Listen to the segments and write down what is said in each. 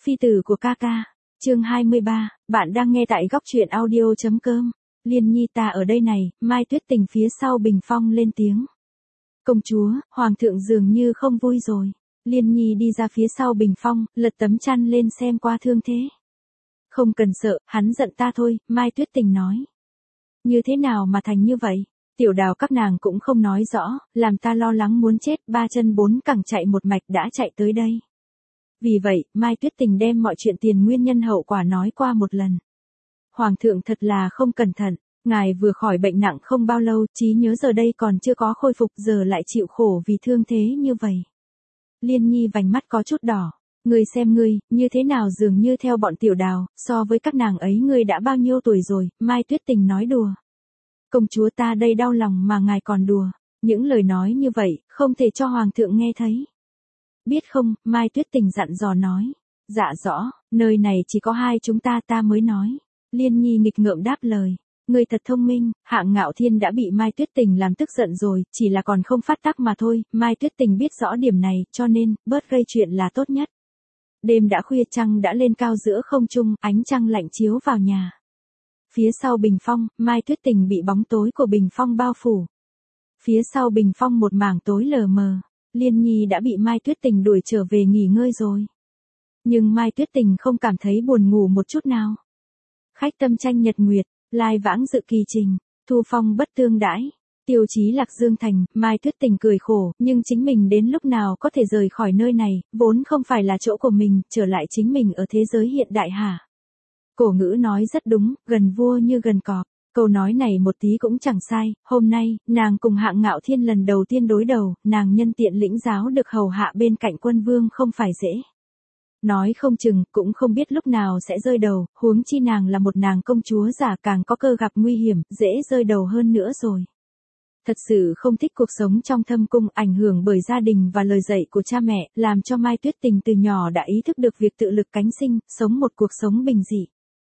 Phi tử của ca ca. Chương 23, bạn đang nghe tại góc truyện audio.com. Liên Nhi ta ở đây này, Mai Tuyết Tình phía sau bình phong lên tiếng. Công chúa, hoàng thượng dường như không vui rồi. Liên Nhi đi ra phía sau bình phong, lật tấm chăn lên xem qua thương thế. Không cần sợ, hắn giận ta thôi, Mai Tuyết Tình nói. Như thế nào mà thành như vậy? Tiểu Đào các nàng cũng không nói rõ, làm ta lo lắng muốn chết, ba chân bốn cẳng chạy một mạch đã chạy tới đây. Vì vậy, Mai Tuyết Tình đem mọi chuyện tiền nguyên nhân hậu quả nói qua một lần. Hoàng thượng thật là không cẩn thận, ngài vừa khỏi bệnh nặng không bao lâu, trí nhớ giờ đây còn chưa có khôi phục, giờ lại chịu khổ vì thương thế như vậy. Liên Nhi vành mắt có chút đỏ. Ngươi xem ngươi, như thế nào dường như theo bọn Tiểu Đào, so với các nàng ấy ngươi đã bao nhiêu tuổi rồi, Mai Tuyết Tình nói đùa. Công chúa ta đây đau lòng mà ngài còn đùa, những lời nói như vậy, không thể cho hoàng thượng nghe thấy. Biết không, Mai Tuyết Tình dặn dò nói. Dạ rõ, nơi này chỉ có hai chúng ta mới nói. Liên Nhi nghịch ngợm đáp lời. Ngươi thật thông minh, Hạng Ngạo Thiên đã bị Mai Tuyết Tình làm tức giận rồi, chỉ là còn không phát tác mà thôi, Mai Tuyết Tình biết rõ điểm này, cho nên, bớt gây chuyện là tốt nhất. Đêm đã khuya, trăng đã lên cao giữa không trung, ánh trăng lạnh chiếu vào nhà. Phía sau bình phong, Mai Tuyết Tình bị bóng tối của bình phong bao phủ. Phía sau bình phong một mảng tối lờ mờ. Liên Nhi đã bị Mai Tuyết Tình đuổi trở về nghỉ ngơi rồi. Nhưng Mai Tuyết Tình không cảm thấy buồn ngủ một chút nào. Khách tâm tranh nhật nguyệt, lai vãng dự kỳ trình, thu phong bất tương đãi. Tiêu chí Lạc Dương thành, Mai Tuyết Tình cười khổ, nhưng chính mình đến lúc nào có thể rời khỏi nơi này, vốn không phải là chỗ của mình, trở lại chính mình ở thế giới hiện đại hả? Cổ ngữ nói rất đúng, gần vua như gần cọp. Câu nói này một tí cũng chẳng sai, hôm nay, nàng cùng Hạng Ngạo Thiên lần đầu tiên đối đầu, nàng nhân tiện lĩnh giáo được hầu hạ bên cạnh quân vương không phải dễ. Nói không chừng, cũng không biết lúc nào sẽ rơi đầu, huống chi nàng là một nàng công chúa giả càng có cơ gặp nguy hiểm, dễ rơi đầu hơn nữa rồi. Thật sự không thích cuộc sống trong thâm cung, ảnh hưởng bởi gia đình và lời dạy của cha mẹ, làm cho Mai Tuyết Tình từ nhỏ đã ý thức được việc tự lực cánh sinh, sống một cuộc sống bình dị.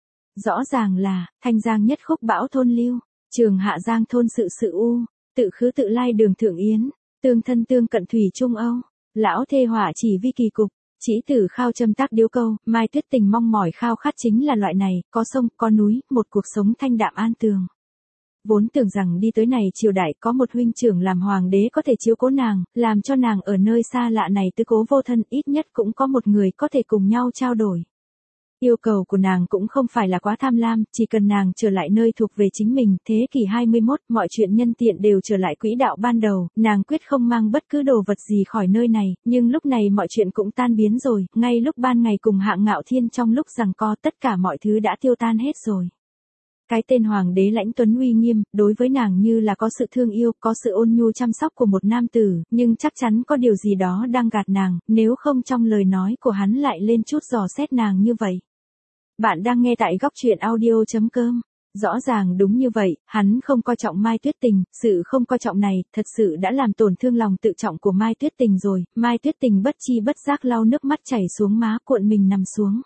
Rõ ràng là, Thanh Giang nhất khúc bão thôn lưu, Trường Hạ Giang thôn sự u, tự khứ tự lai đường thượng yến, tương thân tương cận thủy trung âu, lão thê hỏa chỉ vi kỳ cục, chỉ tử khao châm tác điếu câu, Mai Tuyết Tình mong mỏi khao khát chính là loại này, có sông, có núi, một cuộc sống thanh đạm an tường. Vốn tưởng rằng đi tới này triều đại có một huynh trưởng làm hoàng đế có thể chiếu cố nàng, làm cho nàng ở nơi xa lạ này tư cố vô thân, ít nhất cũng có một người có thể cùng nhau trao đổi. Yêu cầu của nàng cũng không phải là quá tham lam, chỉ cần nàng trở lại nơi thuộc về chính mình, thế kỷ 21, mọi chuyện nhân tiện đều trở lại quỹ đạo ban đầu, nàng quyết không mang bất cứ đồ vật gì khỏi nơi này, nhưng lúc này mọi chuyện cũng tan biến rồi, ngay lúc ban ngày cùng Hạng Ngạo Thiên trong lúc giằng co tất cả mọi thứ đã tiêu tan hết rồi. Cái tên hoàng đế lãnh tuấn uy nghiêm, đối với nàng như là có sự thương yêu, có sự ôn nhu chăm sóc của một nam tử, nhưng chắc chắn có điều gì đó đang gạt nàng, nếu không trong lời nói của hắn lại lên chút dò xét nàng như vậy. Bạn đang nghe tại góc truyện audio.com. Rõ ràng đúng như vậy, hắn không coi trọng Mai Tuyết Tình, sự không coi trọng này, thật sự đã làm tổn thương lòng tự trọng của Mai Tuyết Tình rồi, Mai Tuyết Tình bất chi bất giác lau nước mắt chảy xuống má, cuộn mình nằm xuống.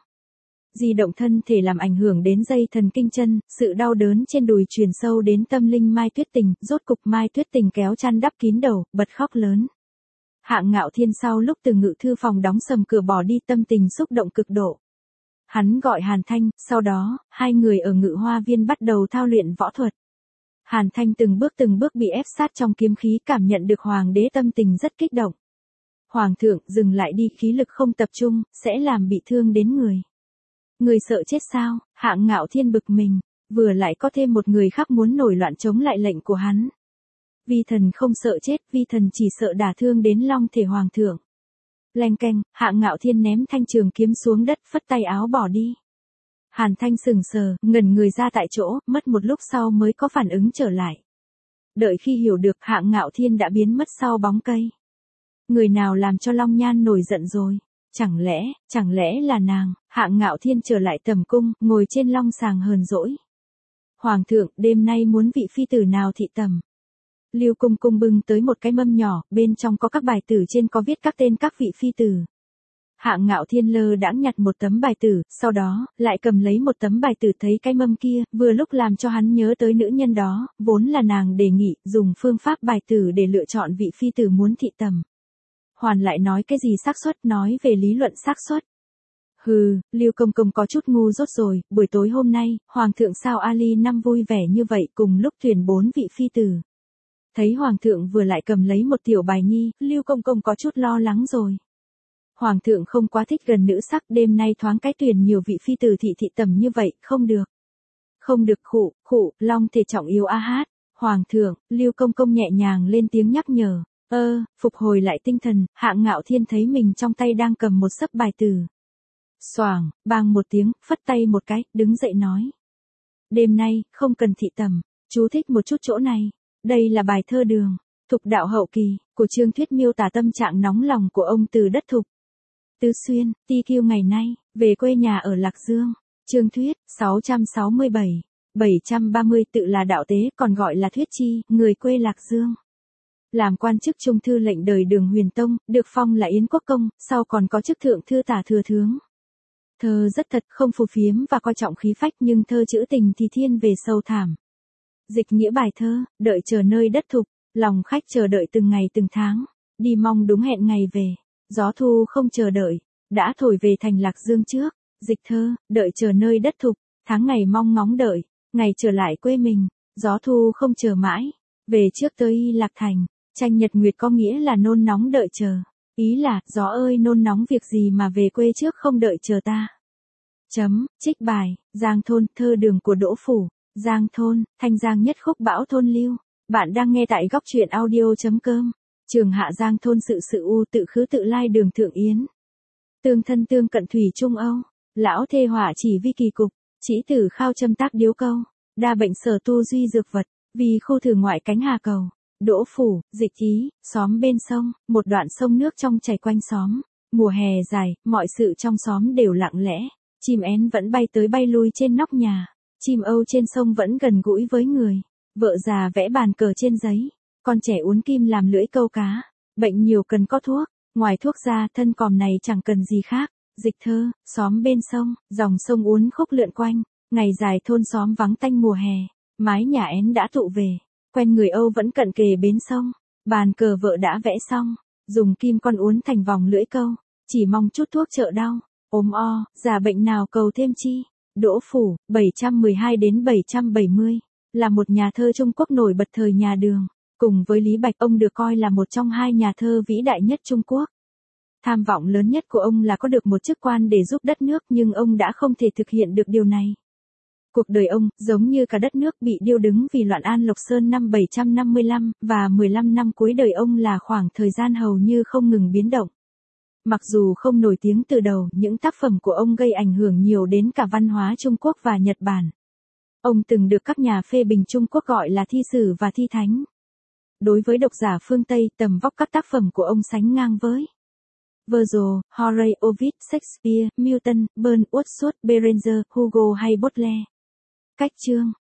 Di động thân thể làm ảnh hưởng đến dây thần kinh chân, sự đau đớn trên đùi truyền sâu đến tâm linh Mai Tuyết Tình, rốt cục Mai Tuyết Tình kéo chăn đắp kín đầu, bật khóc lớn. Hạng Ngạo Thiên sau lúc từ ngự thư phòng đóng sầm cửa bỏ đi, tâm tình xúc động cực độ. Hắn gọi Hàn Thanh, sau đó, hai người ở Ngự Hoa Viên bắt đầu thao luyện võ thuật. Hàn Thanh từng bước bị ép sát trong kiếm khí, cảm nhận được hoàng đế tâm tình rất kích động. Hoàng thượng, dừng lại đi, khí lực không tập trung, sẽ làm bị thương đến người. Người sợ chết sao? Hạng Ngạo Thiên bực mình, vừa lại có thêm một người khác muốn nổi loạn chống lại lệnh của hắn. Vi thần không sợ chết, vi thần chỉ sợ đả thương đến long thể hoàng thượng. Leng keng, Hạng Ngạo Thiên ném thanh trường kiếm xuống đất, phất tay áo bỏ đi. Hàn Thanh sừng sờ, ngẩn người ra tại chỗ, mất một lúc sau mới có phản ứng trở lại. Đợi khi hiểu được, Hạng Ngạo Thiên đã biến mất sau bóng cây. Người nào làm cho Long Nhan nổi giận rồi? Chẳng lẽ là nàng? Hạng Ngạo Thiên trở lại tầm cung, ngồi trên long sàng hờn dỗi. Hoàng thượng, đêm nay muốn vị phi tử nào thị tầm? Lưu Cung Cung bưng tới một cái mâm nhỏ, bên trong có các bài tử, trên có viết các tên các vị phi tử. Hạng Ngạo Thiên lơ đãng nhặt một tấm bài tử, sau đó, lại cầm lấy một tấm bài tử, thấy cái mâm kia, vừa lúc làm cho hắn nhớ tới nữ nhân đó, vốn là nàng đề nghị, dùng phương pháp bài tử để lựa chọn vị phi tử muốn thị tầm. Hoàn lại nói cái gì xác suất, nói về lý luận xác suất. Lưu Công Công có chút ngu dốt rồi, buổi tối hôm nay, Hoàng thượng sao Ali năm vui vẻ như vậy cùng lúc tuyển 4 vị phi tử. Thấy Hoàng thượng vừa lại cầm lấy một tiểu bài nhi, Lưu Công Công có chút lo lắng rồi. Hoàng thượng không quá thích gần nữ sắc, đêm nay thoáng cái tuyển nhiều vị phi tử thị tầm như vậy, không được. Không được, khụ, long thể trọng yếu a hát. Hoàng thượng, Lưu Công Công nhẹ nhàng lên tiếng nhắc nhở. Phục hồi lại tinh thần, Hạng Ngạo Thiên thấy mình trong tay đang cầm một xấp bài từ. Xoàng, bang một tiếng, phất tay một cái, đứng dậy nói. Đêm nay, không cần thị tầm, chú thích một chút chỗ này. Đây là bài thơ Đường, Thục đạo hậu kỳ, của Trương Thuyết miêu tả tâm trạng nóng lòng của ông từ đất Thục. Tứ Xuyên, TQ ngày nay, về quê nhà ở Lạc Dương. Trương Thuyết, 667, 730 tự là đạo tế còn gọi là Thuyết Chi, người quê Lạc Dương. Làm quan chức trung thư lệnh đời Đường Huyền Tông, được phong là Yến Quốc Công, sau còn có chức thượng thư tả thừa tướng. Thơ rất thật, không phù phiếm và coi trọng khí phách nhưng thơ trữ tình thì thiên về sâu thẳm. Dịch nghĩa bài thơ, đợi chờ nơi đất Thục, lòng khách chờ đợi từng ngày từng tháng, đi mong đúng hẹn ngày về, gió thu không chờ đợi, đã thổi về thành Lạc Dương trước. Dịch thơ, đợi chờ nơi đất Thục, tháng ngày mong ngóng đợi, ngày trở lại quê mình, gió thu không chờ mãi, về trước tới Lạc Thành. Tranh nhật nguyệt có nghĩa là nôn nóng đợi chờ, ý là, gió ơi nôn nóng việc gì mà về quê trước không đợi chờ ta. Trích bài, Giang Thôn, thơ Đường của Đỗ Phủ. Giang Thôn, Thanh Giang nhất khúc bão thôn lưu. Bạn đang nghe tại góc truyện audio.com. Trường hạ Giang Thôn sự u tự khứ tự lai Đường Thượng Yến. Tương thân tương cận thủy Trung Âu. Lão thê hỏa chỉ vi kỳ cục. Chỉ tử khao châm tác điếu câu. Đa bệnh sở tu duy dược vật. Vì khu thử ngoại cánh hà cầu. Đỗ Phủ, dịch ý, xóm bên sông. Một đoạn sông nước trong chảy quanh xóm. Mùa hè dài, mọi sự trong xóm đều lặng lẽ. Chim én vẫn bay tới bay lui trên nóc nhà. Chim âu trên sông vẫn gần gũi với người. Vợ già vẽ bàn cờ trên giấy. Con trẻ uốn kim làm lưỡi câu cá. Bệnh nhiều cần có thuốc. Ngoài thuốc ra thân còm này chẳng cần gì khác. Dịch thơ, xóm bên sông, dòng sông uốn khúc lượn quanh. Ngày dài thôn xóm vắng tanh mùa hè. Mái nhà én đã tụ về. Quen người Âu vẫn cận kề bến sông. Bàn cờ vợ đã vẽ xong. Dùng kim con uốn thành vòng lưỡi câu. Chỉ mong chút thuốc trợ đau. Ốm o, già bệnh nào cầu thêm chi. Đỗ Phủ, 712 đến 770, là một nhà thơ Trung Quốc nổi bật thời nhà Đường. Cùng với Lý Bạch, ông được coi là một trong hai nhà thơ vĩ đại nhất Trung Quốc. Tham vọng lớn nhất của ông là có được một chức quan để giúp đất nước nhưng ông đã không thể thực hiện được điều này. Cuộc đời ông, giống như cả đất nước bị điêu đứng vì loạn An Lộc Sơn năm 755, và 15 năm cuối đời ông là khoảng thời gian hầu như không ngừng biến động. Mặc dù không nổi tiếng từ đầu, những tác phẩm của ông gây ảnh hưởng nhiều đến cả văn hóa Trung Quốc và Nhật Bản. Ông từng được các nhà phê bình Trung Quốc gọi là thi sử và thi thánh. Đối với độc giả phương Tây, tầm vóc các tác phẩm của ông sánh ngang với Virgil, Horace, Ovid, Shakespeare, Milton, Burns, Wordsworth, Berenger, Hugo hay Baudelaire. Cách chương,